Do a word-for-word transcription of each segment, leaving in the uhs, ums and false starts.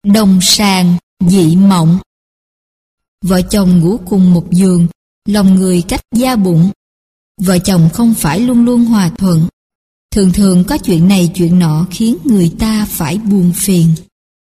Đồng sàng, dị mộng. Vợ chồng ngủ cùng một giường, lòng người cách da bụng. Vợ chồng không phải luôn luôn hòa thuận. Thường thường có chuyện này chuyện nọ khiến người ta phải buồn phiền.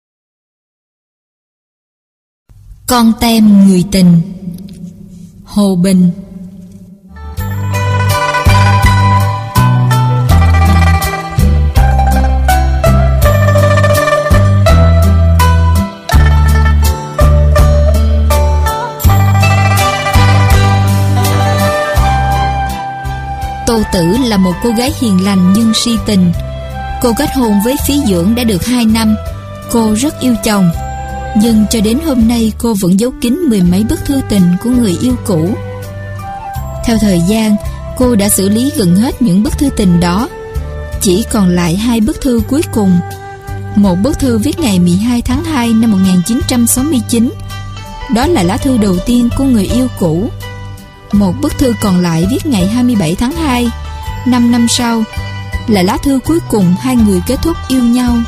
Con tem người tình. Hồ Bình. Tô Tử là một cô gái hiền lành nhưng si tình. Cô kết hôn với Phí Dưỡng đã được hai năm. Cô rất yêu chồng, nhưng cho đến hôm nay cô vẫn giấu kín mười mấy bức thư tình của người yêu cũ. Theo thời gian, cô đã xử lý gần hết những bức thư tình đó. Chỉ còn lại hai bức thư cuối cùng. Một bức thư viết ngày mười hai tháng hai năm một nghìn chín trăm sáu mươi chín. Đó là lá thư đầu tiên của người yêu cũ. Một bức thư còn lại viết ngày hai mươi bảy tháng hai, năm năm sau, là lá thư cuối cùng hai người kết thúc yêu nhau.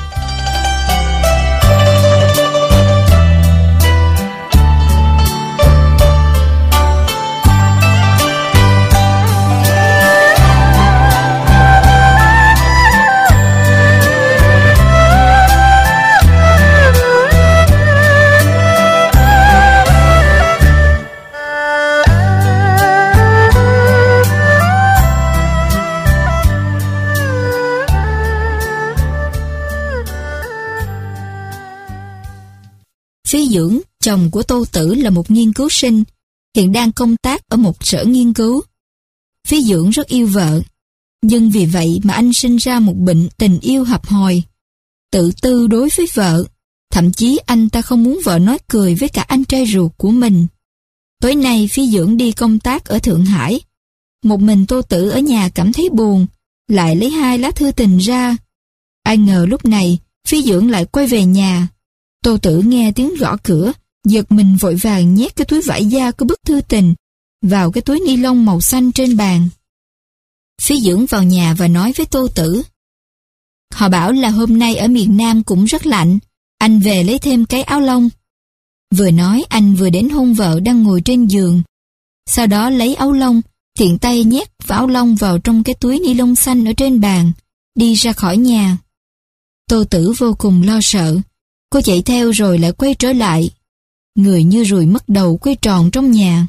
Phí Dưỡng, chồng của Tô Tử, là một nghiên cứu sinh, hiện đang công tác ở một sở nghiên cứu. Phí Dưỡng rất yêu vợ, nhưng vì vậy mà anh sinh ra một bệnh tình yêu hập hòi, tự tư đối với vợ. Thậm chí anh ta không muốn vợ nói cười với cả anh trai ruột của mình. Tối nay Phí Dưỡng đi công tác ở Thượng Hải. Một mình Tô Tử ở nhà cảm thấy buồn, lại lấy hai lá thư tình ra. Ai ngờ lúc này Phí Dưỡng lại quay về nhà. Tô Tử nghe tiếng gõ cửa, giật mình vội vàng nhét cái túi vải da có bức thư tình vào cái túi ni lông màu xanh trên bàn. Phí Dưỡng vào nhà và nói với Tô Tử: "Họ bảo là hôm nay ở miền Nam cũng rất lạnh, anh về lấy thêm cái áo lông." Vừa nói anh vừa đến hôn vợ đang ngồi trên giường. Sau đó lấy áo lông, tiện tay nhét áo lông vào trong cái túi ni lông xanh ở trên bàn, đi ra khỏi nhà. Tô Tử vô cùng lo sợ. Cô chạy theo rồi lại quay trở lại. Người như ruồi mất đầu quay tròn trong nhà.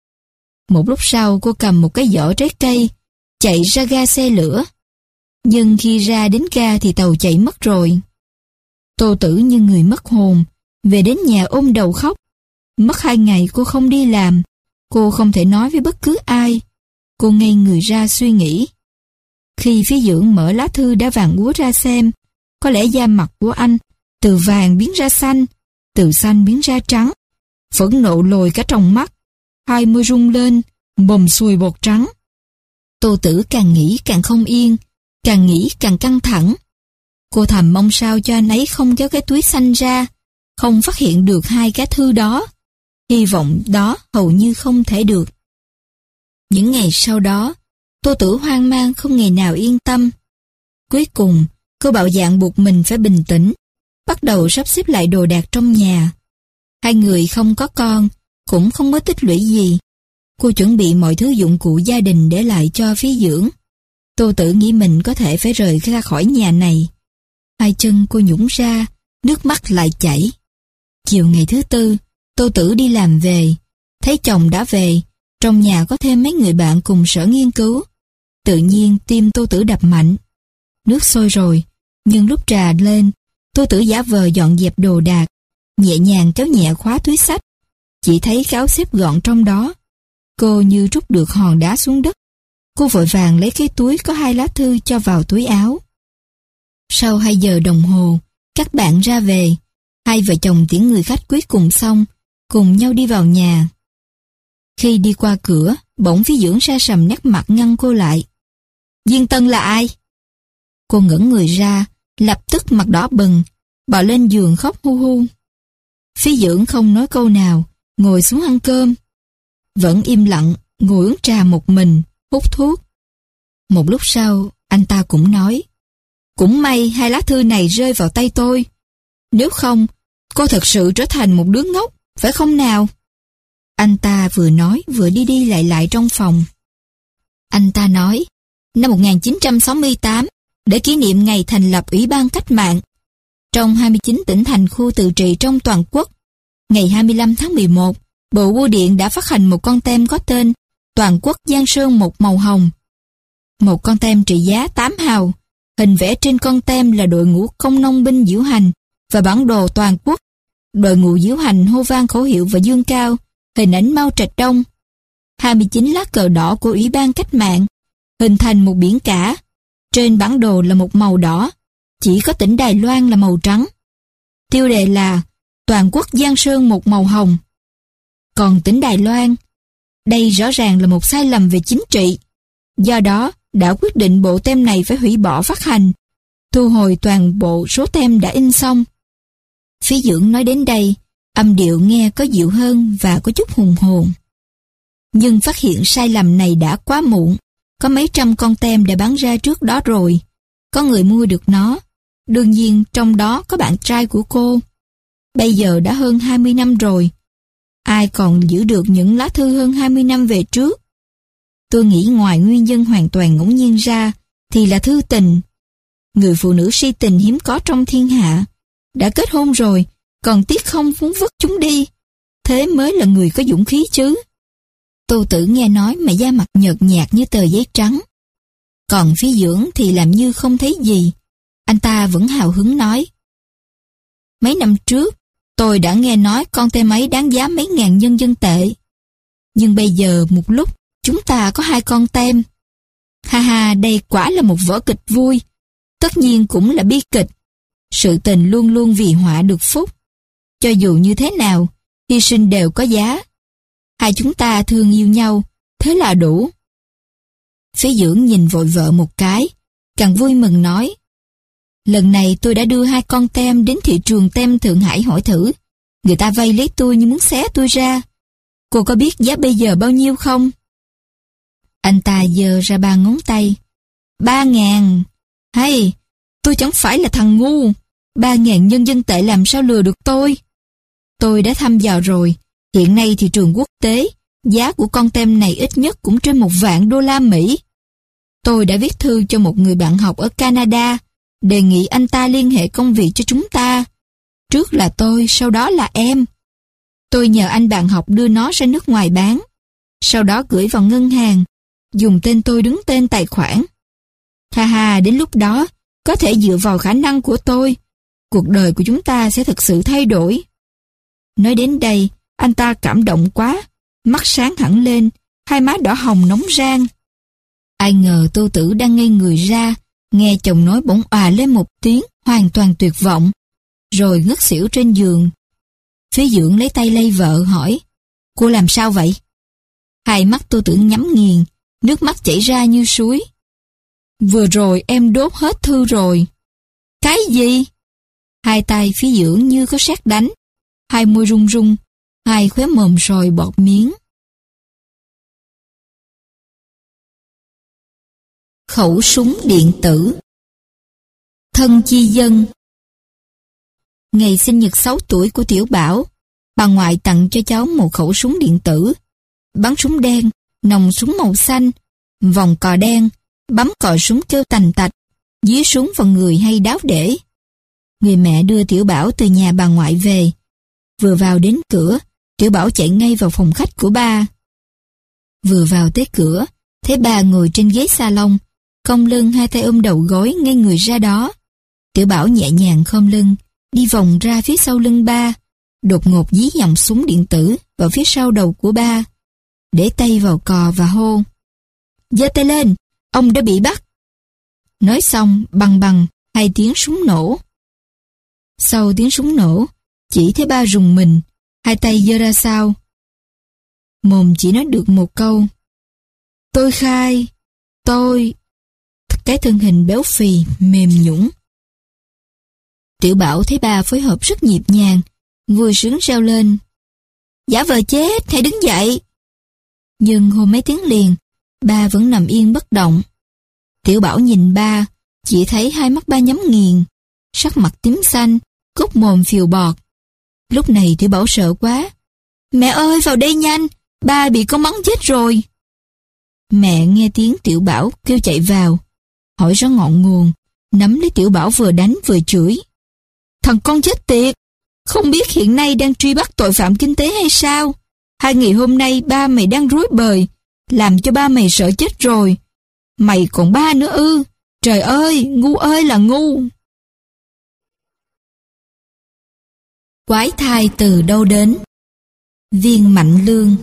Một lúc sau cô cầm một cái giỏ trái cây, chạy ra ga xe lửa. Nhưng khi ra đến ga thì tàu chạy mất rồi. Tô Tử như người mất hồn, về đến nhà ôm đầu khóc. Mất hai ngày cô không đi làm. Cô không thể nói với bất cứ ai. Cô ngây người ra suy nghĩ. Khi Phí Dưỡng mở lá thư đã vàng úa ra xem, có lẽ da mặt của anh từ vàng biến ra xanh, từ xanh biến ra trắng. Phẫn nộ lồi cả trong mắt, hai môi rung lên, bầm xuôi bọt trắng. Tô Tử càng nghĩ càng không yên, càng nghĩ càng căng thẳng. Cô thầm mong sao cho anh ấy không kéo cái túi xanh ra, không phát hiện được hai cái thư đó. Hy vọng đó hầu như không thể được. Những ngày sau đó, Tô Tử hoang mang không ngày nào yên tâm. Cuối cùng, cô bạo dạn buộc mình phải bình tĩnh, bắt đầu sắp xếp lại đồ đạc trong nhà. Hai người không có con, cũng không có tích lũy gì. Cô chuẩn bị mọi thứ dụng cụ gia đình để lại cho Phí Dưỡng. Tô Tử nghĩ mình có thể phải rời ra khỏi nhà này. Hai chân cô nhũn ra, nước mắt lại chảy. Chiều ngày thứ tư, Tô Tử đi làm về, thấy chồng đã về, trong nhà có thêm mấy người bạn cùng sở nghiên cứu. Tự nhiên tim Tô Tử đập mạnh. Nước sôi rồi, nhưng lúc trà lên, Tô Tử giả vờ dọn dẹp đồ đạc, nhẹ nhàng kéo nhẹ khóa túi xách. Chỉ thấy cái áo xếp gọn trong đó. Cô như trút được hòn đá xuống đất. Cô vội vàng lấy cái túi có hai lá thư cho vào túi áo. Sau hai giờ đồng hồ, các bạn ra về. Hai vợ chồng tiễn người khách cuối cùng xong, cùng nhau đi vào nhà. Khi đi qua cửa, bỗng Phí Dưỡng sa sầm nét mặt ngăn cô lại. "Diên Tân là ai?" Cô ngẩng người ra, lập tức mặt đỏ bừng, bò lên giường khóc hu hu. Phí Dưỡng không nói câu nào, ngồi xuống ăn cơm. Vẫn im lặng, ngồi uống trà một mình, hút thuốc. Một lúc sau, anh ta cũng nói: "Cũng may hai lá thư này rơi vào tay tôi. Nếu không, Cô thật sự trở thành một đứa ngốc, phải không nào? Anh ta vừa nói vừa đi đi lại lại trong phòng. Anh ta nói, năm một nghìn chín trăm sáu mươi tám, để kỷ niệm ngày thành lập Ủy ban Cách mạng, trong hai mươi chín tỉnh thành khu tự trị trong toàn quốc, ngày hai mươi lăm tháng mười một, Bộ Bưu điện đã phát hành một con tem có tên Toàn quốc Giang Sơn một màu hồng. Một con tem trị giá tám hào, hình vẽ trên con tem là đội ngũ công nông binh diễu hành và bản đồ toàn quốc. Đội ngũ diễu hành hô vang khẩu hiệu và dương cao, hình ảnh Mao Trạch Đông. hai mươi chín lá cờ đỏ của Ủy ban Cách mạng, hình thành một biển cả. Trên bản đồ là một màu đỏ, chỉ có tỉnh Đài Loan là màu trắng. Tiêu đề là Toàn quốc Giang Sơn một màu hồng. Còn tỉnh Đài Loan, đây rõ ràng là một sai lầm về chính trị. Do đó, đã quyết định bộ tem này phải hủy bỏ phát hành, thu hồi toàn bộ số tem đã in xong. Phí Dưỡng nói đến đây, âm điệu nghe có dịu hơn và có chút hùng hồn. Nhưng phát hiện sai lầm này đã quá muộn. Có mấy trăm con tem đã bán ra trước đó rồi. Có người mua được nó. Đương nhiên trong đó có bạn trai của cô. Bây giờ đã hơn hai mươi năm rồi. Ai còn giữ được những lá thư hơn hai mươi năm về trước? Tôi nghĩ ngoài nguyên nhân hoàn toàn ngẫu nhiên ra thì là thư tình. Người phụ nữ si tình hiếm có trong thiên hạ. Đã kết hôn rồi, còn tiếc không muốn vứt chúng đi. Thế mới là người có dũng khí chứ. Tô Tử nghe nói mà da mặt nhợt nhạt như tờ giấy trắng. Còn Phí Dưỡng thì làm như không thấy gì. Anh ta vẫn hào hứng nói. Mấy năm trước, tôi đã nghe nói con tem ấy đáng giá mấy ngàn nhân dân tệ. Nhưng bây giờ một lúc, chúng ta có hai con tem. Ha ha, đây quả là một vở kịch vui. Tất nhiên cũng là bi kịch. Sự tình luôn luôn vì họa được phúc. Cho dù như thế nào, hy sinh đều có giá. Hai chúng ta thương yêu nhau, thế là đủ. Phí Dưỡng nhìn vội vợ một cái, càng vui mừng nói. Lần này tôi đã đưa hai con tem đến thị trường tem Thượng Hải hỏi thử. Người ta vây lấy tôi như muốn xé tôi ra. Cô có biết giá bây giờ bao nhiêu không? Anh ta giơ ra ba ngón tay. Ba ngàn. Hay, tôi chẳng phải là thằng ngu. Ba ngàn nhân dân tệ làm sao lừa được tôi? Tôi đã thăm dò rồi. Hiện nay thị trường quốc tế, giá của con tem này ít nhất cũng trên một vạn đô la Mỹ. Tôi đã viết thư cho một người bạn học ở Canada, đề nghị anh ta liên hệ công việc cho chúng ta. Trước là tôi, sau đó là em. Tôi nhờ anh bạn học đưa nó ra nước ngoài bán, sau đó gửi vào ngân hàng, dùng tên tôi đứng tên tài khoản. Ha ha, đến lúc đó, có thể dựa vào khả năng của tôi, cuộc đời của chúng ta sẽ thực sự thay đổi. Nói đến đây, anh ta cảm động quá, mắt sáng hẳn lên, hai má đỏ hồng nóng rang. Ai ngờ Tô Tử đang ngây người ra, nghe chồng nói bỗng òa lên một tiếng, hoàn toàn tuyệt vọng, rồi ngất xỉu trên giường. Phí Dưỡng lấy tay lay vợ hỏi, cô làm sao vậy? Hai mắt Tô Tử nhắm nghiền, nước mắt chảy ra như suối. Vừa rồi em đốt hết thư rồi. Cái gì? Hai tay Phí Dưỡng như có sét đánh, hai môi run run, hai khóe mồm sồi bọt miếng. Khẩu súng điện tử. Thân chi dân. Ngày sinh nhật sáu tuổi của Tiểu Bảo, bà ngoại tặng cho cháu một khẩu súng điện tử. Bắn súng đen, nòng súng màu xanh, vòng cò đen, bấm cò súng kêu tành tạch, dí súng vào người hay đáo để. Người mẹ đưa Tiểu Bảo từ nhà bà ngoại về. Vừa vào đến cửa, Tiểu Bảo chạy ngay vào phòng khách của ba. Vừa vào tới cửa, thấy ba ngồi trên ghế salon, cong lưng hai tay ôm đầu gối ngay người ra đó. Tiểu Bảo nhẹ nhàng khom lưng, đi vòng ra phía sau lưng ba, đột ngột dí dòng súng điện tử vào phía sau đầu của ba, để tay vào cò và hô. Giơ tay lên, ông đã bị bắt. Nói xong, bằng bằng, hai tiếng súng nổ. Sau tiếng súng nổ, chỉ thấy ba rùng mình, hai tay giơ ra sau. Mồm chỉ nói được một câu. Tôi khai, tôi... Cái thân hình béo phì, mềm nhũn. Tiểu Bảo thấy ba phối hợp rất nhịp nhàng, vui sướng reo lên. Giả vờ chết, hãy đứng dậy. Nhưng hô mấy tiếng liền, ba vẫn nằm yên bất động. Tiểu Bảo nhìn ba, chỉ thấy hai mắt ba nhắm nghiền, sắc mặt tím xanh, cốt mồm phìu bọt. Lúc này Tiểu Bảo sợ quá. Mẹ ơi, vào đây nhanh, ba bị con mắng chết rồi. Mẹ nghe tiếng Tiểu Bảo kêu chạy vào, hỏi rõ ngọn nguồn, nắm lấy Tiểu Bảo vừa đánh vừa chửi. Thằng con chết tiệt, không biết hiện nay đang truy bắt tội phạm kinh tế hay sao? Hai ngày hôm nay ba mày đang rối bời, làm cho ba mày sợ chết rồi. Mày còn ba nữa ư? Trời ơi, ngu ơi là ngu. Quái thai từ đâu đến? Viên Mạnh Lương.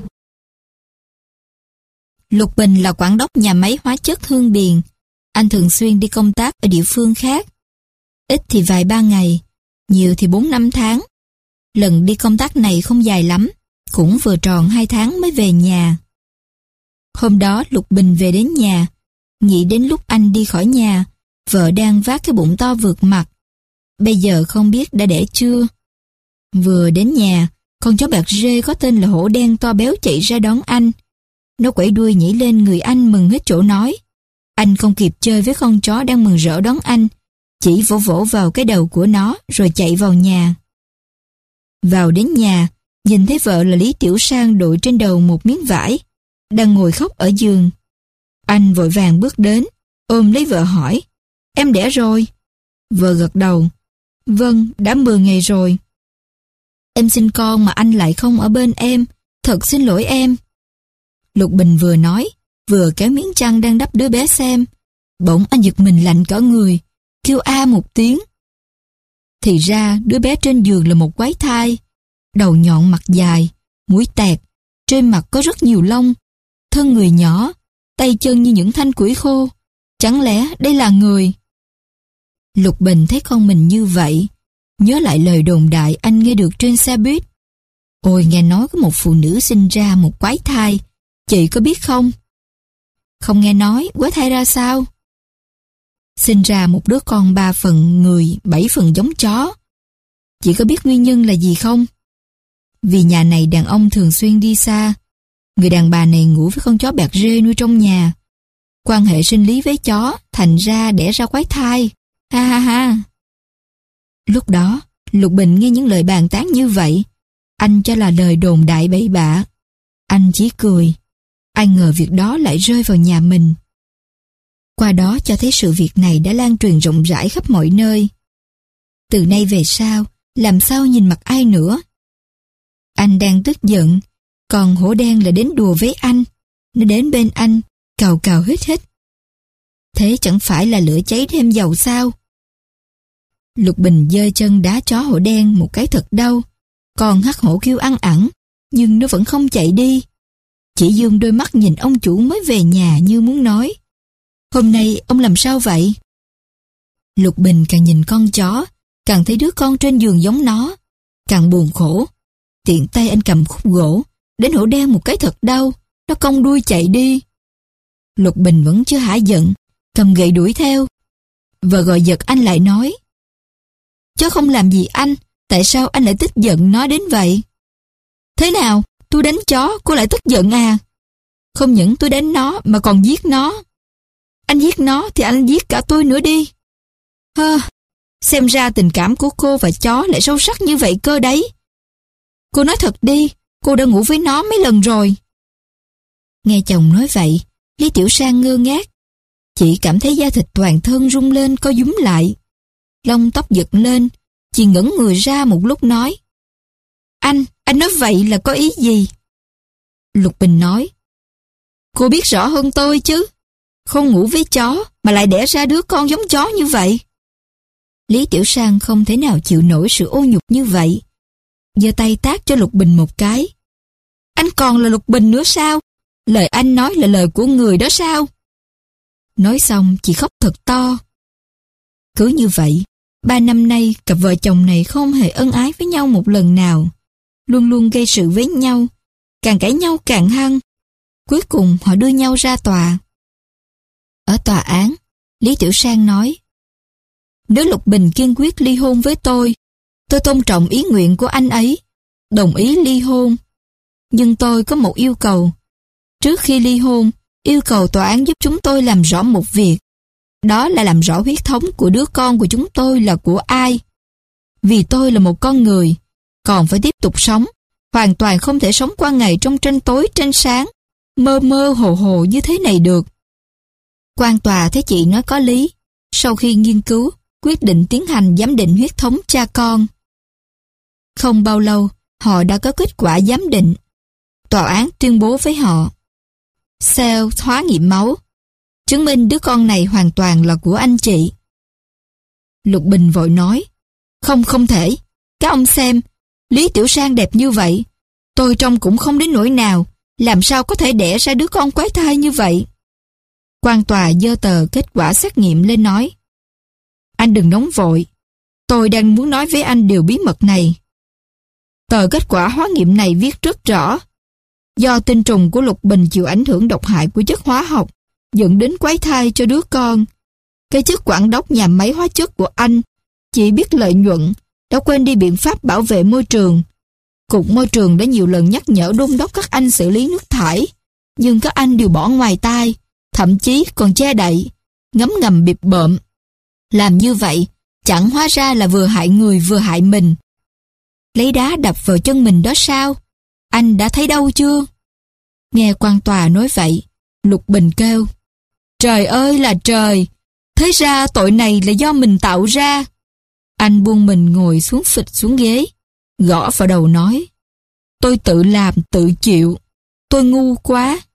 Lục Bình là quản đốc nhà máy hóa chất Hương Điền. Anh thường xuyên đi công tác ở địa phương khác. Ít thì vài ba ngày, nhiều thì bốn năm tháng. Lần đi công tác này không dài lắm, cũng vừa tròn hai tháng mới về nhà. Hôm đó Lục Bình về đến nhà, nghĩ đến lúc anh đi khỏi nhà, vợ đang vác cái bụng to vượt mặt. Bây giờ không biết đã đẻ chưa. Vừa đến nhà, con chó bạc rê có tên là Hổ Đen to béo chạy ra đón anh. Nó quẩy đuôi nhảy lên người anh mừng hết chỗ nói. Anh không kịp chơi với con chó đang mừng rỡ đón anh, chỉ vỗ vỗ vào cái đầu của nó rồi chạy vào nhà. Vào đến nhà, nhìn thấy vợ là Lý Tiểu Sang đội trên đầu một miếng vải, đang ngồi khóc ở giường. Anh vội vàng bước đến, ôm lấy vợ hỏi, em đẻ rồi? Vợ gật đầu, vâng, đã mười ngày rồi. Em sinh con mà anh lại không ở bên em, thật xin lỗi em. Lục Bình vừa nói, vừa kéo miếng chăn đang đắp đứa bé xem. Bỗng anh giật mình lạnh cả người, kêu a một tiếng. Thì ra đứa bé trên giường là một quái thai, đầu nhọn mặt dài, mũi tẹt, trên mặt có rất nhiều lông, thân người nhỏ, tay chân như những thanh củi khô. Chẳng lẽ đây là người? Lục Bình thấy con mình như vậy, nhớ lại lời đồn đại anh nghe được trên xe buýt. Ôi, nghe nói có một phụ nữ sinh ra một quái thai, chị có biết không? Không nghe nói, quái thai ra sao? Sinh ra một đứa con ba phần người, bảy phần giống chó. Chị có biết nguyên nhân là gì không? Vì nhà này đàn ông thường xuyên đi xa, người đàn bà này ngủ với con chó bạc rê nuôi trong nhà. Quan hệ sinh lý với chó, thành ra đẻ ra quái thai. Ha ha ha. Lúc đó, Lục Bình nghe những lời bàn tán như vậy, anh cho là lời đồn đại bậy bạ. Anh chỉ cười. Ai ngờ việc đó lại rơi vào nhà mình. Qua đó cho thấy sự việc này đã lan truyền rộng rãi khắp mọi nơi. Từ nay về sau, làm sao nhìn mặt ai nữa? Anh đang tức giận, còn Hổ Đen là đến đùa với anh. Nó đến bên anh, cào cào hít hít. Thế chẳng phải là lửa cháy thêm dầu sao? Lục Bình giơ chân đá chó Hổ Đen một cái thật đau. Còn hắc hổ kêu ăn ẵn, nhưng nó vẫn không chạy đi. Chỉ dương đôi mắt nhìn ông chủ mới về nhà như muốn nói, hôm nay ông làm sao vậy? Lục Bình càng nhìn con chó, càng thấy đứa con trên giường giống nó, càng buồn khổ. Tiện tay anh cầm khúc gỗ, đến Hổ Đen một cái thật đau, nó cong đuôi chạy đi. Lục Bình vẫn chưa hả giận, cầm gậy đuổi theo. Vợ gọi giật anh lại nói, chó không làm gì anh, tại sao anh lại tức giận nó đến vậy? Thế nào, tôi đánh chó, cô lại tức giận à? Không những tôi đánh nó mà còn giết nó. Anh giết nó thì anh giết cả tôi nữa đi. Hơ, xem ra tình cảm của cô và chó lại sâu sắc như vậy cơ đấy. Cô nói thật đi, cô đã ngủ với nó mấy lần rồi. Nghe chồng nói vậy, Lý Tiểu Sang ngơ ngác. Chị cảm thấy da thịt toàn thân rung lên co rúm lại. Lông tóc giật lên, chị ngẩng người ra một lúc nói, Anh, anh nói vậy là có ý gì? Lục Bình nói, cô biết rõ hơn tôi chứ. Không ngủ với chó mà lại đẻ ra đứa con giống chó như vậy. Lý Tiểu Sang không thể nào chịu nổi sự ô nhục như vậy, giơ tay tát cho Lục Bình một cái. Anh còn là Lục Bình nữa sao? Lời anh nói là lời của người đó sao? Nói xong chị khóc thật to. Cứ như vậy, ba năm nay cặp vợ chồng này không hề ân ái với nhau một lần nào, luôn luôn gây sự với nhau, càng cãi nhau càng hăng. Cuối cùng họ đưa nhau ra tòa. Ở tòa án, Lý Tiểu Sang nói, nếu Lục Bình kiên quyết ly hôn với tôi, tôi tôn trọng ý nguyện của anh ấy, đồng ý ly hôn. Nhưng tôi có một yêu cầu. Trước khi ly hôn, yêu cầu tòa án giúp chúng tôi làm rõ một việc. Đó là làm rõ huyết thống của đứa con của chúng tôi là của ai. Vì tôi là một con người, còn phải tiếp tục sống, hoàn toàn không thể sống qua ngày trong tranh tối tranh sáng, mơ mơ hồ hồ như thế này được. Quan tòa thấy chị nói có lý, sau khi nghiên cứu, quyết định tiến hành giám định huyết thống cha con. Không bao lâu, họ đã có kết quả giám định. Tòa án tuyên bố với họ: Cell hóa nghiệm máu, chứng minh đứa con này hoàn toàn là của anh chị. Lục Bình vội nói: Không, không thể. Các ông xem, Lý Tiểu Sang đẹp như vậy, tôi trông cũng không đến nỗi nào, làm sao có thể đẻ ra đứa con quái thai như vậy? Quan tòa giơ tờ kết quả xét nghiệm lên nói: Anh đừng nóng vội, tôi đang muốn nói với anh điều bí mật này. Tờ kết quả hóa nghiệm này viết rất rõ: do tinh trùng của Lục Bình chịu ảnh hưởng độc hại của chất hóa học, dẫn đến quái thai cho đứa con. Cái chức quản đốc nhà máy hóa chất của anh chỉ biết lợi nhuận, đã quên đi biện pháp bảo vệ môi trường. Cục môi trường đã nhiều lần nhắc nhở đôn đốc các anh xử lý nước thải, nhưng các anh đều bỏ ngoài tai, thậm chí còn che đậy, ngấm ngầm bịp bợm. Làm như vậy, chẳng hóa ra là vừa hại người vừa hại mình. Lấy đá đập vào chân mình đó sao? Anh đã thấy đâu chưa? Nghe quan tòa nói vậy, Lục Bình kêu: Trời ơi là trời! Thế ra tội này là do mình tạo ra. Anh buông mình ngồi xuống phịch xuống ghế, gõ vào đầu nói: Tôi tự làm tự chịu, tôi ngu quá.